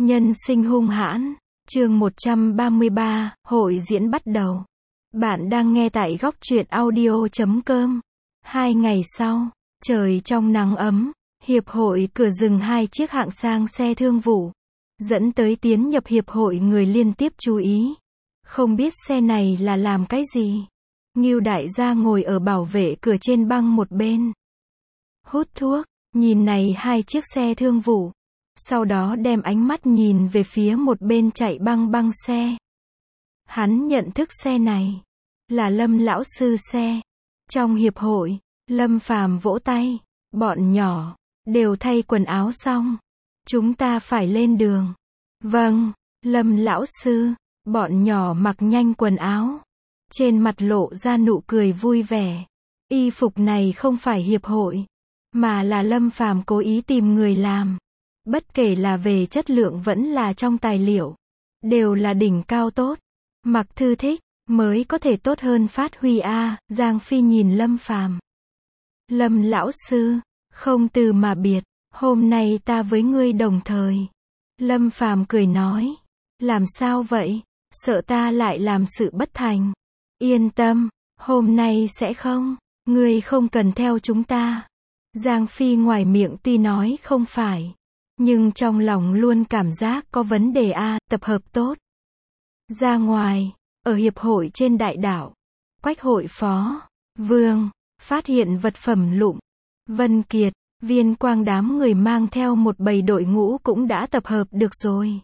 Nhân sinh hung hãn, chương 133, hội diễn bắt đầu. Bạn đang nghe tại góc truyện audio.com. 2 ngày sau, trời trong nắng ấm, hiệp hội cửa dừng 2 chiếc hạng sang xe thương vụ, dẫn tới tiến nhập hiệp hội người liên tiếp chú ý. Không biết xe này là làm cái gì. Ngưu đại gia ngồi ở bảo vệ cửa trên băng một bên, hút thuốc, nhìn này 2 chiếc xe thương vụ. Sau đó đem ánh mắt nhìn về phía một bên chạy băng xe. Hắn nhận thức xe này là Lâm lão sư xe. Trong hiệp hội, Lâm Phàm vỗ tay, bọn nhỏ đều thay quần áo xong, chúng ta phải lên đường. Vâng, Lâm lão sư. Bọn nhỏ mặc nhanh quần áo, trên mặt lộ ra nụ cười vui vẻ. Y phục này không phải hiệp hội, mà là Lâm Phàm cố ý tìm người làm. Bất kể là về chất lượng vẫn là trong tài liệu, đều là đỉnh cao tốt. Mặc thư thích, mới có thể tốt hơn phát huy a. Giang Phi nhìn Lâm Phàm. Lâm lão sư, không từ mà biệt, hôm nay ta với ngươi đồng thời. Lâm Phàm cười nói, làm sao vậy, sợ ta lại làm sự bất thành. Yên tâm, hôm nay sẽ không, ngươi không cần theo chúng ta. Giang Phi ngoài miệng tuy nói không phải, nhưng trong lòng luôn cảm giác có vấn đề a. Tập hợp tốt. Ra ngoài, ở hiệp hội trên đại đảo, Quách hội phó, Vương, phát hiện vật phẩm lụm. Vân Kiệt, Viên Quang đám người mang theo một bầy đội ngũ cũng đã tập hợp được rồi.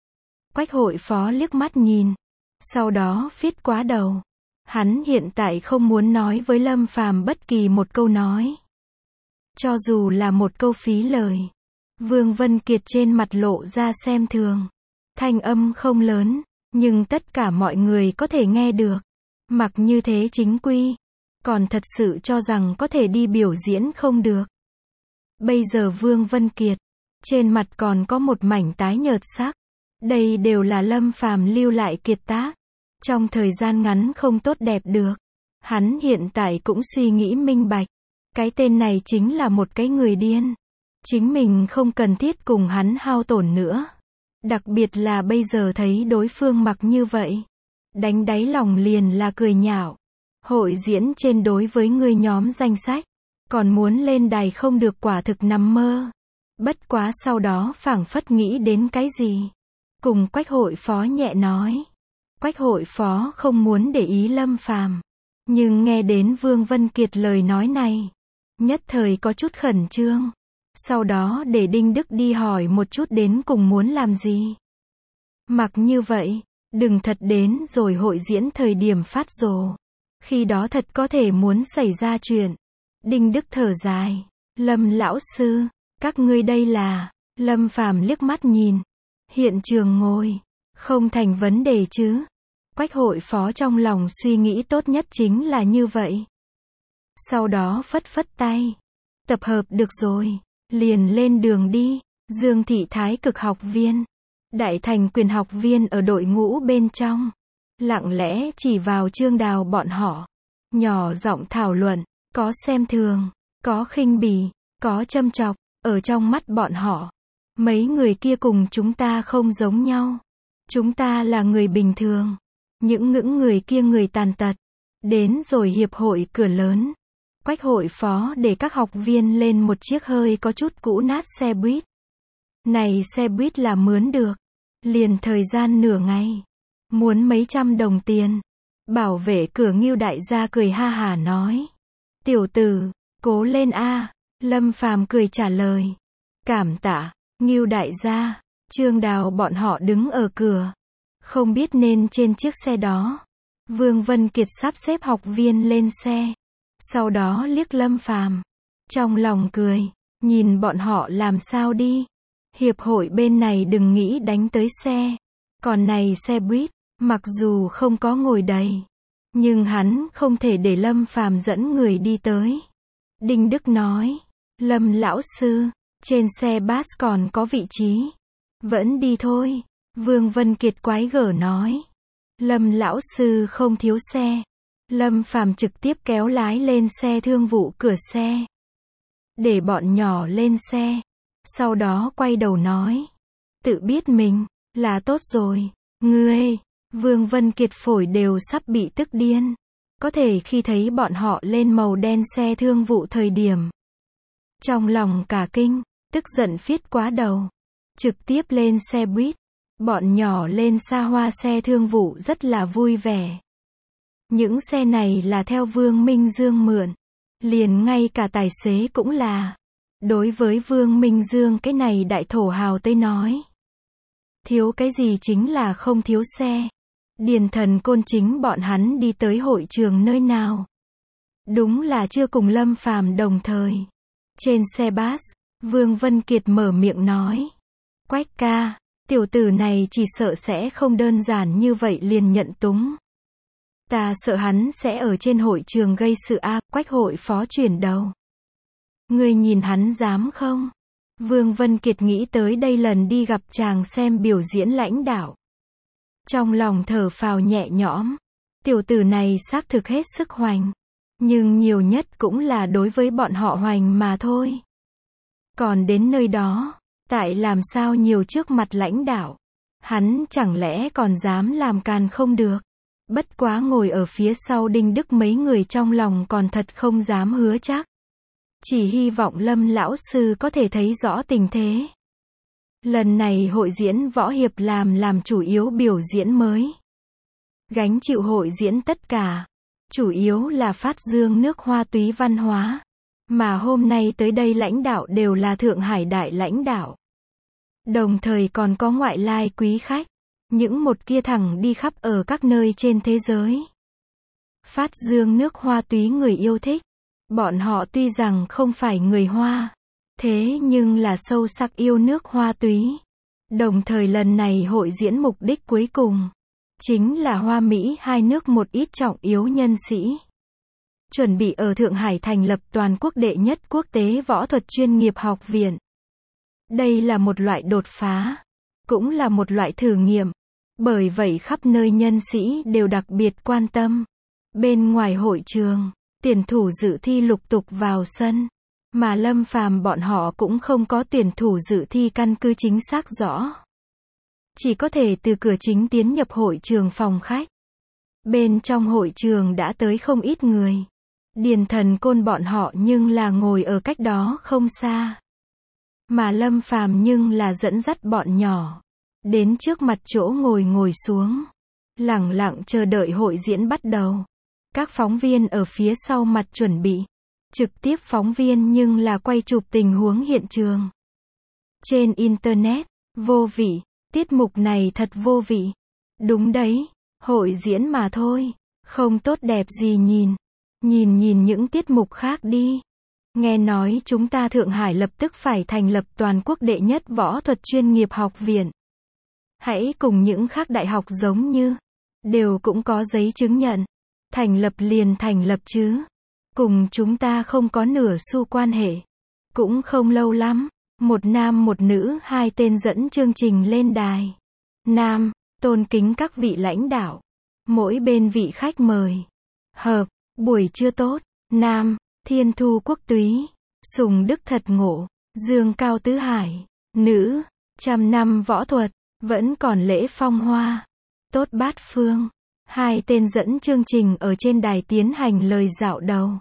Quách hội phó liếc mắt nhìn, sau đó viết quá đầu. Hắn hiện tại không muốn nói với Lâm Phàm bất kỳ một câu nói, cho dù là một câu phí lời. Vương Vân Kiệt trên mặt lộ ra xem thường. Thanh âm không lớn, nhưng tất cả mọi người có thể nghe được. Mặc như thế chính quy, còn thật sự cho rằng có thể đi biểu diễn không được. Bây giờ Vương Vân Kiệt, trên mặt còn có một mảnh tái nhợt sắc. Đây đều là Lâm Phàm lưu lại kiệt tác. Trong thời gian ngắn không tốt đẹp được. Hắn hiện tại cũng suy nghĩ minh bạch. Cái tên này chính là một cái người điên. Chính mình không cần thiết cùng hắn hao tổn nữa. Đặc biệt là bây giờ thấy đối phương mặc như vậy, đánh đáy lòng liền là cười nhạo. Hội diễn trên đối với người nhóm danh sách, còn muốn lên đài không được, quả thực nằm mơ. Bất quá sau đó phảng phất nghĩ đến cái gì, cùng Quách hội phó nhẹ nói. Quách hội phó không muốn để ý Lâm Phàm, nhưng nghe đến Vương Vân Kiệt lời nói này, nhất thời có chút khẩn trương. Sau đó để Đinh Đức đi hỏi một chút đến cùng muốn làm gì. Mặc như vậy, đừng thật đến rồi hội diễn thời điểm phát rồ. Khi đó thật có thể muốn xảy ra chuyện. Đinh Đức thở dài. Lâm lão sư, các ngươi đây là. Lâm Phàm liếc mắt nhìn. Hiện trường ngồi, không thành vấn đề chứ. Quách hội phó trong lòng suy nghĩ tốt nhất chính là như vậy. Sau đó phất phất tay. Tập hợp được rồi, liền lên đường đi. Dương Thị Thái Cực học viên, Đại Thành Quyền học viên ở đội ngũ bên trong, lặng lẽ chỉ vào Trương Đào bọn họ, nhỏ giọng thảo luận, có xem thường, có khinh bỉ, có châm chọc. Ở trong mắt bọn họ, mấy người kia cùng chúng ta không giống nhau. Chúng ta là người bình thường, những người kia người tàn tật. Đến rồi hiệp hội cửa lớn, Quách hội phó để các học viên lên một chiếc hơi có chút cũ nát xe buýt. Này xe buýt là mướn được, liền thời gian nửa ngày, muốn mấy trăm đồng tiền. Bảo vệ cửa Ngưu đại gia cười ha hả nói, tiểu tử, cố lên a. Lâm Phàm cười trả lời, cảm tạ. Ngưu đại gia, Trương Đào bọn họ đứng ở cửa, không biết nên trên chiếc xe đó. Vương Vân Kiệt sắp xếp học viên lên xe, sau đó liếc Lâm Phàm, trong lòng cười, nhìn bọn họ làm sao đi. Hiệp hội bên này đừng nghĩ đánh tới xe. Còn này xe buýt, mặc dù không có ngồi đầy, nhưng hắn không thể để Lâm Phàm dẫn người đi tới. Đinh Đức nói, Lâm lão sư, trên xe bus còn có vị trí, vẫn đi thôi. Vương Vân Kiệt quái gở nói, Lâm lão sư không thiếu xe. Lâm Phàm trực tiếp kéo lái lên xe thương vụ cửa xe, để bọn nhỏ lên xe. Sau đó quay đầu nói, Tự biết mình, là tốt rồi. Ngươi, Vương Vân Kiệt phổi đều sắp bị tức điên. Có thể khi thấy bọn họ lên màu đen xe thương vụ thời điểm. Trong lòng cả kinh, tức giận phiết quá đầu. Trực tiếp lên xe buýt. Bọn nhỏ lên xa hoa xe thương vụ rất là vui vẻ. Những xe này là theo Vương Minh Dương mượn. Liền ngay cả tài xế cũng là. Đối với Vương Minh Dương cái này đại thổ hào tới nói. Thiếu cái gì chính là không thiếu xe. Điền Thần Côn chính bọn hắn đi tới hội trường nơi nào. Đúng là chưa cùng Lâm Phàm đồng thời. Trên xe bus, Vương Vân Kiệt mở miệng nói. Quách ca, tiểu tử này chỉ sợ sẽ không đơn giản như vậy liền nhận túng. Ta sợ hắn sẽ ở trên hội trường gây sự a. Quách hội phó chuyển đầu. Ngươi nhìn hắn dám không? Vương Vân Kiệt nghĩ tới đây lần đi gặp chàng xem biểu diễn lãnh đạo. Trong lòng thở phào nhẹ nhõm. Tiểu tử này xác thực hết sức hoành. Nhưng nhiều nhất cũng là đối với bọn họ hoành mà thôi. Còn đến nơi đó, tại làm sao nhiều trước mặt lãnh đạo. Hắn chẳng lẽ còn dám làm càn không được. Bất quá ngồi ở phía sau Đinh Đức mấy người trong lòng còn thật không dám hứa chắc. Chỉ hy vọng Lâm lão sư có thể thấy rõ tình thế. Lần này hội diễn võ hiệp làm chủ yếu biểu diễn mới. Gánh chịu hội diễn tất cả. Chủ yếu là phát dương nước Hoa túy văn hóa. Mà hôm nay tới đây lãnh đạo đều là Thượng Hải đại lãnh đạo. Đồng thời còn có ngoại lai quý khách. Những một kia thẳng đi khắp ở các nơi trên thế giới. Phát dương nước Hoa túy người yêu thích. Bọn họ tuy rằng không phải người Hoa. Thế nhưng là sâu sắc yêu nước Hoa túy. Đồng thời lần này hội diễn mục đích cuối cùng. Chính là Hoa Mỹ hai nước một ít trọng yếu nhân sĩ. Chuẩn bị ở Thượng Hải thành lập toàn quốc đệ nhất quốc tế võ thuật chuyên nghiệp học viện. Đây là một loại đột phá. Cũng là một loại thử nghiệm. Bởi vậy khắp nơi nhân sĩ đều đặc biệt quan tâm. Bên ngoài hội trường, tuyển thủ dự thi lục tục vào sân. Mà Lâm Phàm bọn họ cũng không có tuyển thủ dự thi căn cứ chính xác rõ. Chỉ có thể từ cửa chính tiến nhập hội trường phòng khách. Bên trong hội trường đã tới không ít người. Điền Thần Côn bọn họ nhưng là ngồi ở cách đó không xa. Mà Lâm Phàm nhưng là dẫn dắt bọn nhỏ. Đến trước mặt chỗ ngồi xuống. Lẳng lặng chờ đợi hội diễn bắt đầu. Các phóng viên ở phía sau mặt chuẩn bị. Trực tiếp phóng viên nhưng là quay chụp tình huống hiện trường. Trên Internet, vô vị. Tiết mục này thật vô vị. Đúng đấy, hội diễn mà thôi. Không tốt đẹp gì nhìn. Nhìn những tiết mục khác đi. Nghe nói chúng ta Thượng Hải lập tức phải thành lập toàn quốc đệ nhất võ thuật chuyên nghiệp học viện. Hãy cùng những khác đại học giống như. Đều cũng có giấy chứng nhận. Thành lập liền thành lập chứ. Cùng chúng ta không có nửa xu quan hệ. Cũng không lâu lắm. Một nam một nữ hai tên dẫn chương trình lên đài. Nam, tôn kính các vị lãnh đạo. Mỗi bên vị khách mời. Hợp, buổi trưa tốt. Nam, Thiên Thu Quốc Túy. Sùng Đức Thật Ngộ. Dương Cao Tứ Hải. Nữ, trăm năm võ thuật. Vẫn còn lễ phong hoa. Tốt Bát Phương. Hai tên dẫn chương trình ở trên đài tiến hành lời dạo đầu.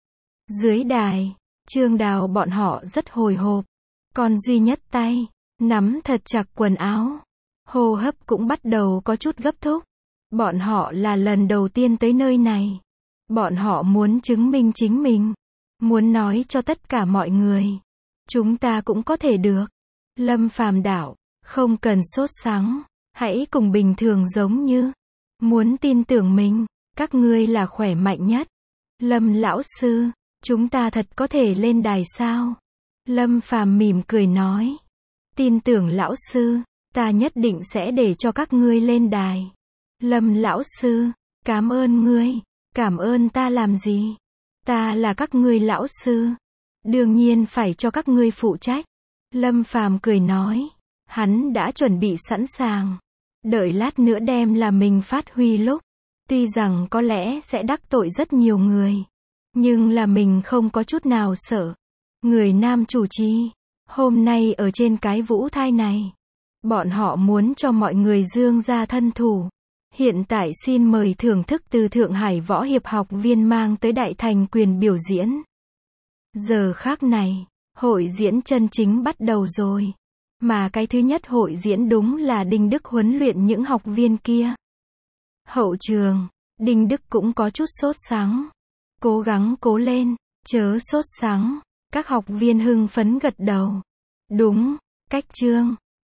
Dưới đài, Trương Đào bọn họ rất hồi hộp. Còn duy nhất tay, nắm thật chặt quần áo. Hô hấp cũng bắt đầu có chút gấp thúc. Bọn họ là lần đầu tiên tới nơi này. Bọn họ muốn chứng minh chính mình. Muốn nói cho tất cả mọi người. Chúng ta cũng có thể được. Lâm Phàm đạo, không cần sốt sắng. Hãy cùng bình thường giống như. Muốn tin tưởng mình, các ngươi là khỏe mạnh nhất. Lâm lão sư, chúng ta thật có thể lên đài sao? Lâm Phàm mỉm cười nói. Tin tưởng lão sư, ta nhất định sẽ để cho các ngươi lên đài. Lâm lão sư, cảm ơn ngươi. Cảm ơn ta làm gì? Ta là các ngươi lão sư. Đương nhiên phải cho các ngươi phụ trách. Lâm Phàm cười nói. Hắn đã chuẩn bị sẵn sàng. Đợi lát nữa đem là mình phát huy lúc. Tuy rằng có lẽ sẽ đắc tội rất nhiều người. Nhưng là mình không có chút nào sợ. Người nam chủ trì. Hôm nay ở trên cái vũ thai này. Bọn họ muốn cho mọi người dương ra thân thủ. Hiện tại xin mời thưởng thức từ Thượng Hải Võ Hiệp học viên mang tới Đại Thành quyền biểu diễn. Giờ khắc này, hội diễn chân chính bắt đầu rồi. Mà cái thứ nhất hội diễn đúng là Đinh Đức huấn luyện những học viên kia. Hậu trường, Đinh Đức cũng có chút sốt sắng. Cố gắng cố lên, chớ sốt sắng. Các học viên hưng phấn gật đầu. Đúng, cách chương.